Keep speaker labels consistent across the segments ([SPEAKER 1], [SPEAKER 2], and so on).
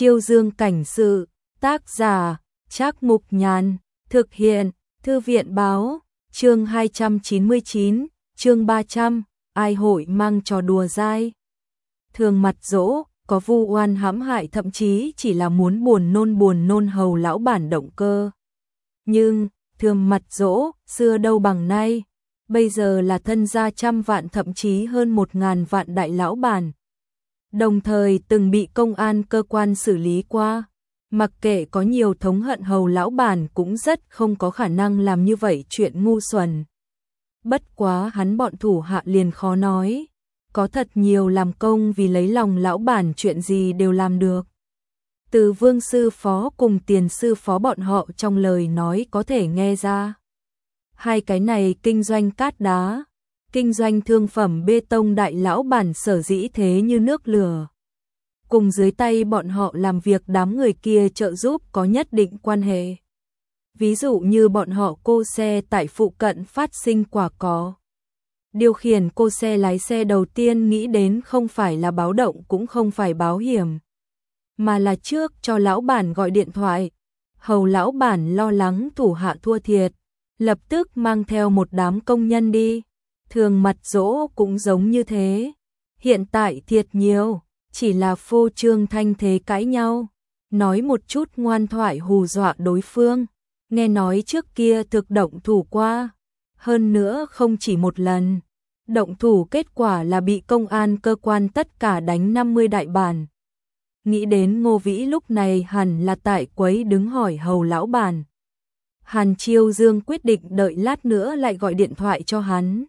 [SPEAKER 1] Chiêu Dương cảnh sự, tác giả, Trác Mục Nhàn, thực hiện, Thư viện báo, chương 299, chương 300, ai hội mang trò đùa dai. Thường mặt dỗ, có vu oan hãm hại thậm chí chỉ là muốn buồn nôn hầu lão bản động cơ. Nhưng, thường mặt dỗ, xưa đâu bằng nay, bây giờ là thân gia trăm vạn thậm chí hơn 1.000 vạn đại lão bản. Đồng thời từng bị công an cơ quan xử lý qua, mặc kệ có nhiều thống hận hầu lão bản cũng rất không có khả năng làm như vậy chuyện ngu xuẩn. Bất quá hắn bọn thủ hạ liền khó nói, có thật nhiều làm công vì lấy lòng lão bản chuyện gì đều làm được. Từ Vương sư phó cùng Tiền sư phó bọn họ trong lời nói có thể nghe ra. Hai cái này kinh doanh cát đá, kinh doanh thương phẩm bê tông đại lão bản sở dĩ thế như nước lửa. Cùng dưới tay bọn họ làm việc đám người kia trợ giúp có nhất định quan hệ. Ví dụ như bọn họ cô xe tại phụ cận phát sinh quả có. Điều khiển cô xe lái xe đầu tiên nghĩ đến không phải là báo động cũng không phải báo hiểm, mà là trước cho lão bản gọi điện thoại. Hầu lão bản lo lắng thủ hạ thua thiệt, lập tức mang theo một đám công nhân đi. Thường mặt dỗ cũng giống như thế. Hiện tại thiệt nhiều, chỉ là phô trương thanh thế cãi nhau, nói một chút ngoan thoại hù dọa đối phương. Nghe nói trước kia thực động thủ qua, hơn nữa không chỉ một lần. Động thủ kết quả là bị công an cơ quan tất cả đánh 50 đại bản. Nghĩ đến Ngô Vĩ lúc này hẳn là tại quấy đứng hỏi hầu lão bản. Hàn Chiêu Dương quyết định đợi lát nữa lại gọi điện thoại cho hắn.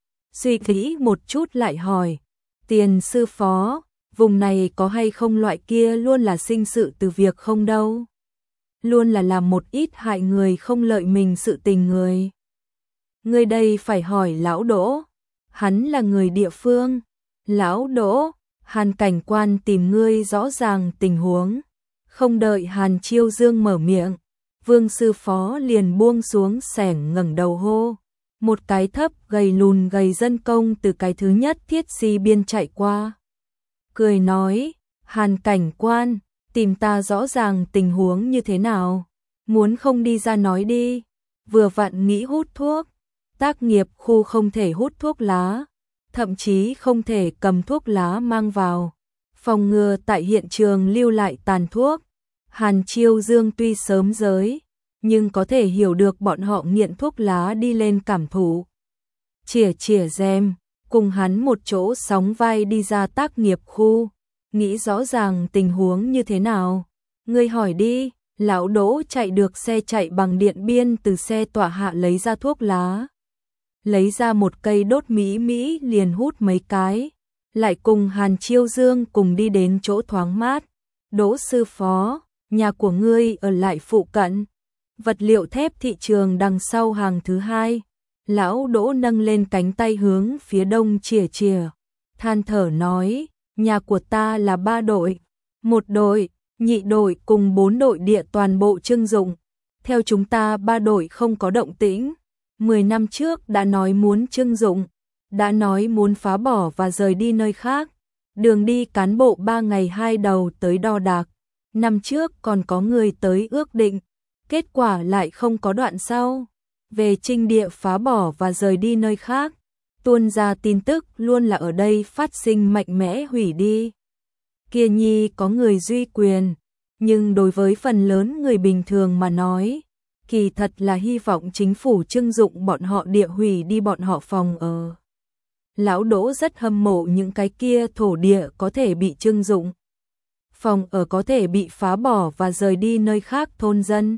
[SPEAKER 1] Suy nghĩ một chút lại hỏi, Tiền sư phó, vùng này có hay không loại kia luôn là sinh sự từ việc không đâu. Luôn là làm một ít hại người không lợi mình sự tình người. Người đây phải hỏi lão Đỗ, hắn là người địa phương. Lão Đỗ, Hàn cảnh quan tìm ngươi rõ ràng tình huống. Không đợi Hàn Chiêu Dương mở miệng, Vương sư phó liền buông xuống xẻng ngẩng đầu hô. Một cái thấp gầy lùn gầy dân công từ cái thứ nhất thiết si biên chạy qua. Cười nói, Hàn cảnh quan, tìm ta rõ ràng tình huống như thế nào. Muốn không đi ra nói đi. Vừa vặn nghĩ hút thuốc. Tác nghiệp khu không thể hút thuốc lá, thậm chí không thể cầm thuốc lá mang vào. Phòng ngừa tại hiện trường lưu lại tàn thuốc. Hàn Chiêu Dương tuy sớm giới, nhưng có thể hiểu được bọn họ nghiện thuốc lá đi lên cảm thụ. Chỉa rèm, cùng hắn một chỗ sóng vai đi ra tác nghiệp khu, nghĩ rõ ràng tình huống như thế nào. Ngươi hỏi đi. Lão Đỗ chạy được xe chạy bằng điện biên từ xe tọa hạ lấy ra thuốc lá. Lấy ra một cây đốt mỹ liền hút mấy cái, lại cùng Hàn Chiêu Dương cùng đi đến chỗ thoáng mát. Đỗ sư phó, nhà của ngươi ở lại phụ cận, vật liệu thép thị trường đằng sau hàng thứ hai. Lão Đỗ nâng lên cánh tay hướng phía đông chìa, than thở nói, nhà của ta là 3 đội, 1 đội, nhị đội cùng 4 đội địa toàn bộ trưng dụng. Theo chúng ta 3 đội không có động tĩnh. 10 năm trước đã nói muốn trưng dụng, đã nói muốn phá bỏ và rời đi nơi khác. Đường đi cán bộ 3 ngày 2 đầu tới đo đạc. Năm trước còn có người tới ước định, kết quả lại không có đoạn sau. Về trinh địa phá bỏ và rời đi nơi khác, tuôn ra tin tức luôn là ở đây phát sinh mạnh mẽ hủy đi. Kia nhi có người duy quyền, nhưng đối với phần lớn người bình thường mà nói, kỳ thật là hy vọng chính phủ trưng dụng bọn họ địa hủy đi bọn họ phòng ở. Lão Đỗ rất hâm mộ những cái kia thổ địa có thể bị trưng dụng. Phòng ở có thể bị phá bỏ và rời đi nơi khác thôn dân.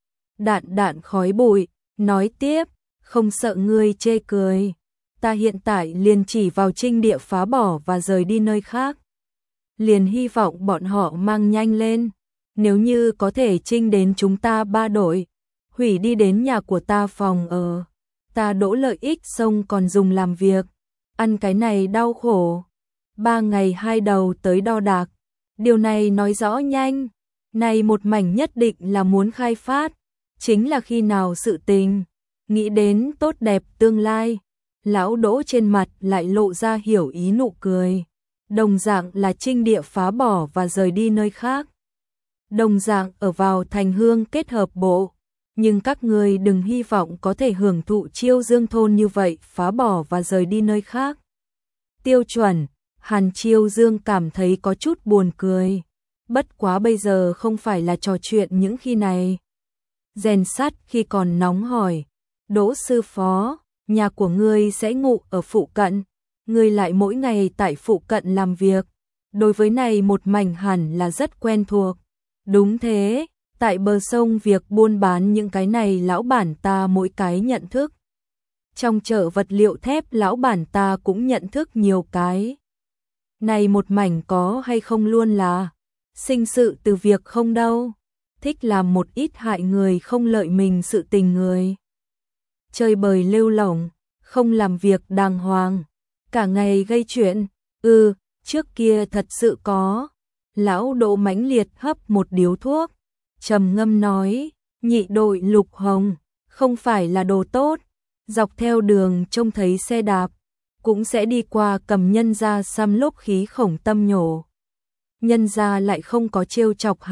[SPEAKER 1] Đạn khói bụi, nói tiếp, không sợ ngươi chê cười. Ta hiện tại liền chỉ vào trinh địa phá bỏ và rời đi nơi khác. Liền hy vọng bọn họ mang nhanh lên. Nếu như có thể trinh đến chúng ta 3 đội, hủy đi đến nhà của ta phòng ở, ta Đỗ lợi ích xong còn dùng làm việc, ăn cái này đau khổ. 3 ngày 2 đầu tới đo đạc, điều này nói rõ nhanh, này một mảnh nhất định là muốn khai phát, chính là khi nào sự tình, nghĩ đến tốt đẹp tương lai. Lão Đỗ trên mặt lại lộ ra hiểu ý nụ cười, đồng dạng là trinh địa phá bỏ và rời đi nơi khác. đồng dạng ở vào thành hương kết hợp bộ, nhưng các ngươi đừng hy vọng có thể hưởng thụ Chiêu Dương thôn như vậy, phá bỏ và rời đi nơi khác. Tiêu chuẩn, Hàn Chiêu Dương cảm thấy có chút buồn cười. Bất quá bây giờ không phải là trò chuyện những khi này. Rèn sắt khi còn nóng hỏi, Đỗ sư phó, nhà của ngươi sẽ ngụ ở phụ cận, ngươi lại mỗi ngày tại phụ cận làm việc. Đối với này một mảnh hẳn là rất quen thuộc. Đúng thế, tại bờ sông việc buôn bán những cái này lão bản ta mỗi cái nhận thức. Trong chợ vật liệu thép lão bản ta cũng nhận thức nhiều cái. Này một mảnh có hay không luôn là sinh sự từ việc không đâu. Thích làm một ít hại người không lợi mình sự tình người. Chơi bời lêu lỏng, không làm việc đàng hoàng, cả ngày gây chuyện. Trước kia thật sự có. Lão Đỗ mãnh liệt hấp một điếu thuốc, trầm ngâm nói, nhị đội Lục Hồng, không phải là đồ tốt. Dọc theo đường trông thấy xe đạp, cũng sẽ đi qua cầm nhân ra xăm lốp khí khổng tâm nhổ. Nhân ra lại không có trêu chọc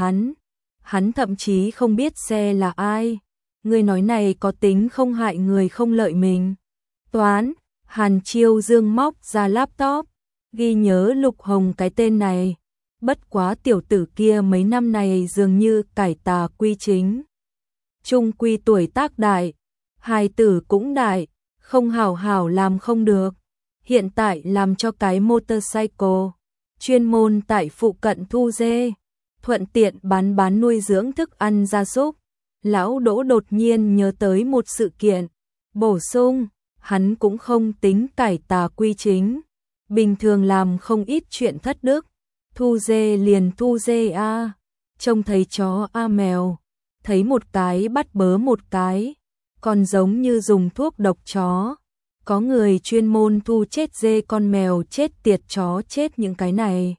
[SPEAKER 1] hắn thậm chí không biết xe là ai. Người nói này có tính không hại người không lợi mình. Toán, Hàn Chiêu Dương móc ra laptop, ghi nhớ Lục Hồng cái tên này. Bất quá tiểu tử kia mấy năm này dường như cải tà quy chính. Trung quy tuổi tác đại, hài tử cũng đại, không hảo hảo làm không được. Hiện tại làm cho cái motorcycle, chuyên môn tại phụ cận thu dê, thuận tiện bán nuôi dưỡng thức ăn gia súc. Lão Đỗ đột nhiên nhớ tới một sự kiện, bổ sung, hắn cũng không tính cải tà quy chính, bình thường làm không ít chuyện thất đức, thu dê liền thu dê a, trông thấy chó a mèo, thấy một cái bắt bớ một cái, còn giống như dùng thuốc độc chó. Có người chuyên môn thu chết dê con mèo chết tiệt chó chết những cái này.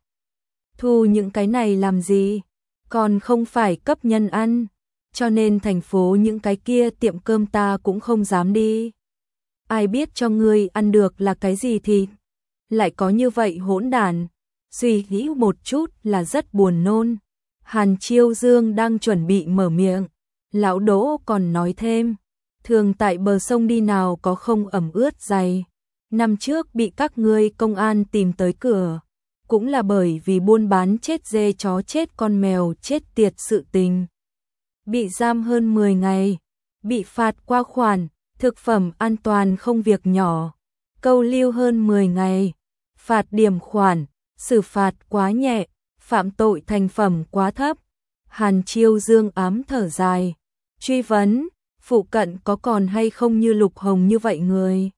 [SPEAKER 1] Thu những cái này làm gì? Còn không phải cấp nhân ăn. Cho nên thành phố những cái kia tiệm cơm ta cũng không dám đi. Ai biết cho ngươi ăn được là cái gì thì lại có như vậy hỗn đản. Suy nghĩ một chút là rất buồn nôn. Hàn Chiêu Dương đang chuẩn bị mở miệng. Lão Đỗ còn nói thêm. Thường tại bờ sông đi nào có không ẩm ướt giày. Năm trước bị các ngươi công an tìm tới cửa. Cũng là bởi vì buôn bán chết dê chó chết con mèo chết tiệt sự tình. Bị giam hơn 10 ngày. Bị phạt qua khoản. Thực phẩm an toàn không việc nhỏ. Câu lưu hơn 10 ngày. Phạt điểm khoản. Xử phạt quá nhẹ. Phạm tội thành phẩm quá thấp. Hàn Chiêu Dương ám thở dài. Truy vấn. Phụ cận có còn hay không như Lục Hồng như vậy người?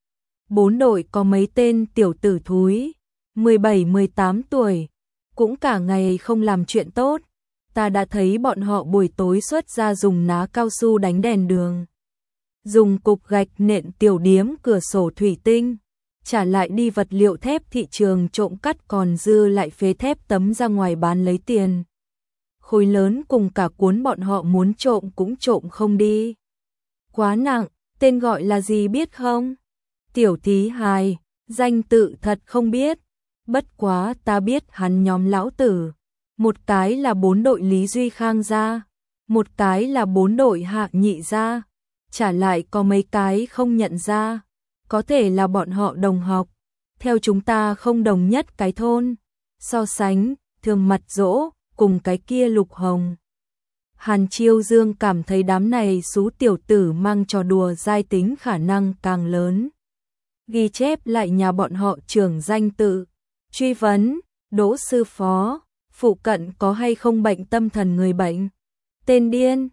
[SPEAKER 1] 4 đội có mấy tên tiểu tử thúi, 17-18 tuổi, cũng cả ngày không làm chuyện tốt. Ta đã thấy bọn họ buổi tối xuất ra dùng ná cao su đánh đèn đường. Dùng cục gạch nện tiểu điếm cửa sổ thủy tinh, trả lại đi vật liệu thép thị trường trộm cắt còn dư lại phế thép tấm ra ngoài bán lấy tiền. Khối lớn cùng cả cuốn bọn họ muốn trộm cũng trộm không đi. Quá nặng, tên gọi là gì biết không? Tiểu Thí Hài, danh tự thật không biết. Bất quá ta biết hắn nhóm lão tử. Một cái là 4 đội Lý Duy Khang ra, một cái là 4 đội Hạ Nhị ra, trả lại có mấy cái không nhận ra. Có thể là bọn họ đồng học. Theo chúng ta không đồng nhất cái thôn. So sánh, Thường Mặt Dỗ cùng cái kia Lục Hồng. Hàn Chiêu Dương cảm thấy đám này xú tiểu tử mang trò đùa giai tính khả năng càng lớn. Ghi chép lại nhà bọn họ trưởng danh tự. Truy vấn, Đỗ sư phó, phụ cận có hay không bệnh tâm thần người bệnh? Tên điên?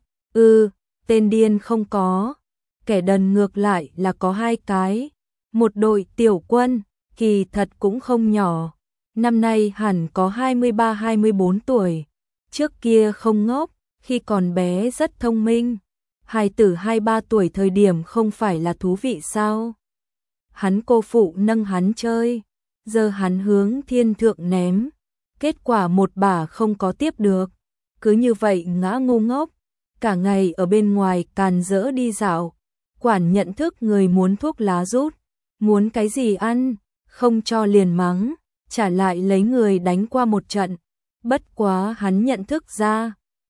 [SPEAKER 1] Tên điên không có. Kẻ đần ngược lại là có 2 cái. Một đội tiểu quân, kỳ thật cũng không nhỏ. Năm nay hẳn có 23-24 tuổi. Trước kia không ngốc. Khi còn bé rất thông minh, hài tử 2-3 tuổi thời điểm không phải là thú vị sao? Hắn cô phụ nâng hắn chơi, giờ hắn hướng thiên thượng ném, kết quả một bả không có tiếp được, cứ như vậy ngã ngu ngốc, cả ngày ở bên ngoài càn rỡ đi dạo, quản nhận thức người muốn thuốc lá rút, muốn cái gì ăn, không cho liền mắng, trả lại lấy người đánh qua một trận. Bất quá hắn nhận thức ra,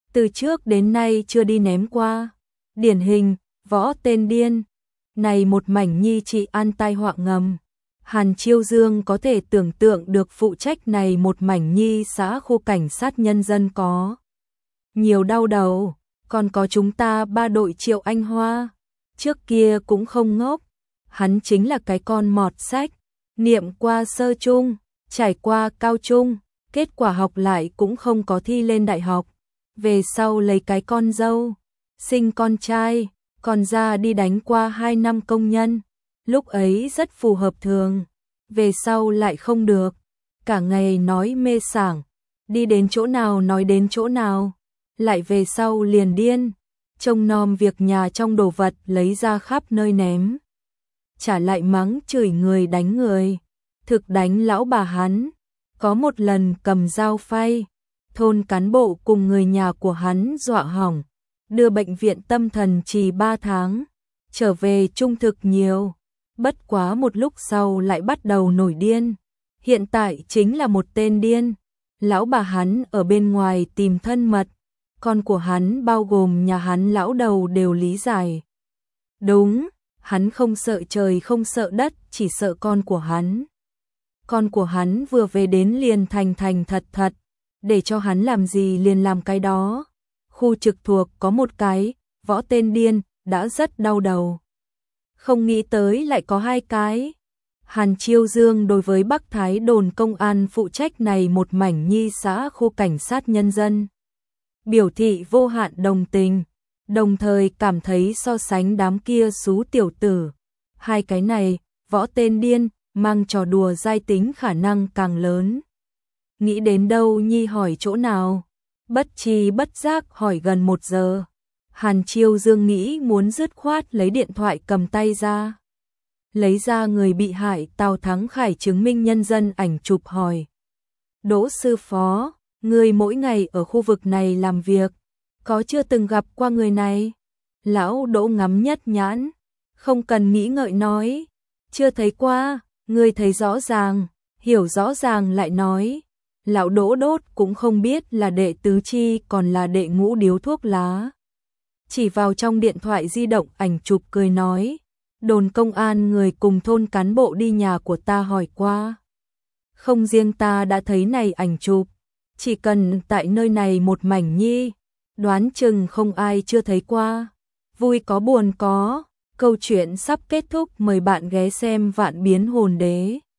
[SPEAKER 1] từ trước đến nay chưa đi ném qua. Điển hình, võ tên điên. Này một mảnh nhi trị an tai họa ngầm. Hàn Chiêu Dương có thể tưởng tượng được phụ trách này một mảnh nhi xã khu cảnh sát nhân dân có nhiều đau đầu, còn có chúng ta 3 đội Triệu Anh Hoa. Trước kia cũng không ngốc, hắn chính là cái con mọt sách, niệm qua sơ trung, trải qua cao trung, kết quả học lại cũng không có thi lên đại học. Về sau lấy cái con dâu, sinh con trai, còn ra đi đánh qua 2 năm công nhân. Lúc ấy rất phù hợp thường, về sau lại không được, cả ngày nói mê sảng, đi đến chỗ nào nói đến chỗ nào, lại về sau liền điên, trông nom việc nhà trong đồ vật lấy ra khắp nơi ném. Trả lại mắng chửi người đánh người, thực đánh lão bà hắn, có một lần cầm dao phay, thôn cán bộ cùng người nhà của hắn dọa hỏng, đưa bệnh viện tâm thần trì 3 tháng, trở về trung thực nhiều. Bất quá một lúc sau lại bắt đầu nổi điên, hiện tại chính là một tên điên. Lão bà hắn ở bên ngoài tìm thân mật, con của hắn bao gồm nhà hắn lão đầu đều lý giải. Đúng, hắn không sợ trời không sợ đất, chỉ sợ con của hắn. Con của hắn vừa về đến liền thành thật thật, để cho hắn làm gì liền làm cái đó. Khu trực thuộc có một cái, võ tên điên, đã rất đau đầu. Không nghĩ tới lại có 2 cái. Hàn Chiêu Dương đối với Bắc Thái đồn công an phụ trách này một mảnh nhi xã khu cảnh sát nhân dân biểu thị vô hạn đồng tình, đồng thời cảm thấy so sánh đám kia xú tiểu tử, 2 cái này, võ tên điên, mang trò đùa giai tính khả năng càng lớn. Nghĩ đến đâu nhi hỏi chỗ nào, bất tri bất giác hỏi gần 1 giờ. Hàn Chiêu Dương nghĩ muốn dứt khoát lấy điện thoại cầm tay ra. Lấy ra người bị hại Tào Thắng Khải chứng minh nhân dân ảnh chụp hỏi. Đỗ sư phó, người mỗi ngày ở khu vực này làm việc, có chưa từng gặp qua người này? Lão Đỗ ngắm nhất nhãn, không cần nghĩ ngợi nói. Chưa thấy qua, người thấy rõ ràng, hiểu rõ ràng lại nói. Lão Đỗ đốt cũng không biết là đệ tứ chi còn là đệ ngũ điếu thuốc lá. Chỉ vào trong điện thoại di động ảnh chụp cười nói, đồn công an người cùng thôn cán bộ đi nhà của ta hỏi qua. Không riêng ta đã thấy này ảnh chụp, chỉ cần tại nơi này một mảnh nhi, đoán chừng không ai chưa thấy qua. Vui có buồn có, câu chuyện sắp kết thúc, mời bạn ghé xem Vạn Biến Hồn Đế.